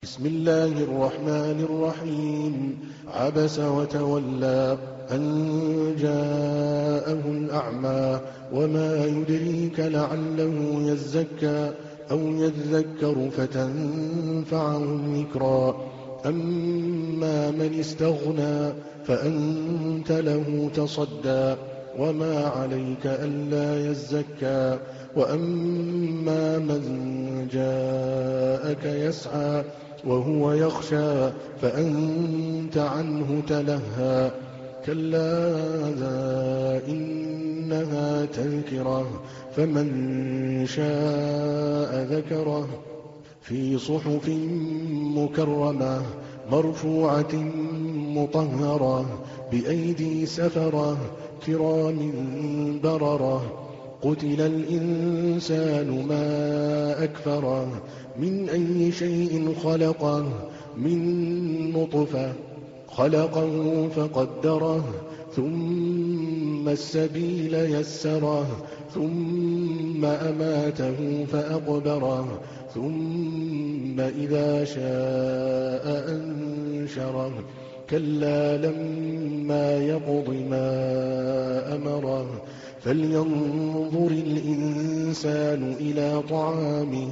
بسم الله الرحمن الرحيم. عبس وتولى أن جاءه الأعمى وما يدريك لعله يزكى أو يذكر فتنفعه الذكرى. أما من استغنى فأنت له تصدى وما عليك ألا يزكى. وأما من جاءك يسعى وهو يخشى فأنت عنه تلهى. كلا إنها تذكرة فمن شاء ذكره في صحف مكرمة مرفوعة مطهرة بأيدي سفرة كرام بررة. قتل الإنسان ما أكفره من أي شيء خلقه من نطفة خلقه فقدره ثم السبيل يسره ثم أماته فأقبره ثم إذا شاء أنشره. كلا لما يقض ما أمره فلينظر الإنسان إلى طعامه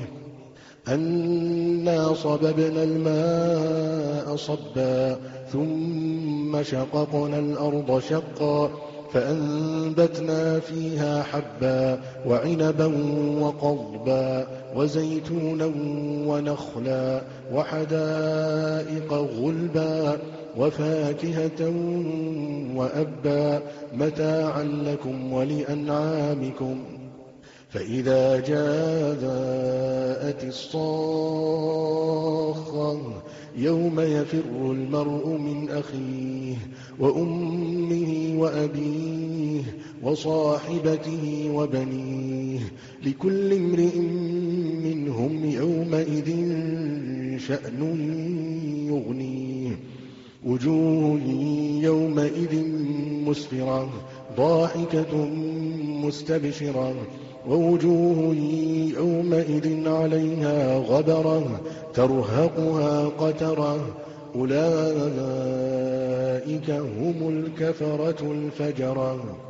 أنا صببنا الماء صبا ثم شققنا الأرض شقا فأنبتنا فيها حبا وعنبا وقضبا وزيتونا ونخلا وحدائق غلبا وفاكهة وأبا متاعا لكم ولأنعامكم. فإذا جاءت الصاخة يوم يفر المرء من أخيه وأمه وأبيه وصاحبته وبنيه لكل امرئ منهم يومئذ شأن يغنيه. وجوه يومئذ مسفرة ضاحكة مستبشرة ووجوه يومئذ عليها غبرة ترهقها قترة. أولئك هم الكفرة الفجرة.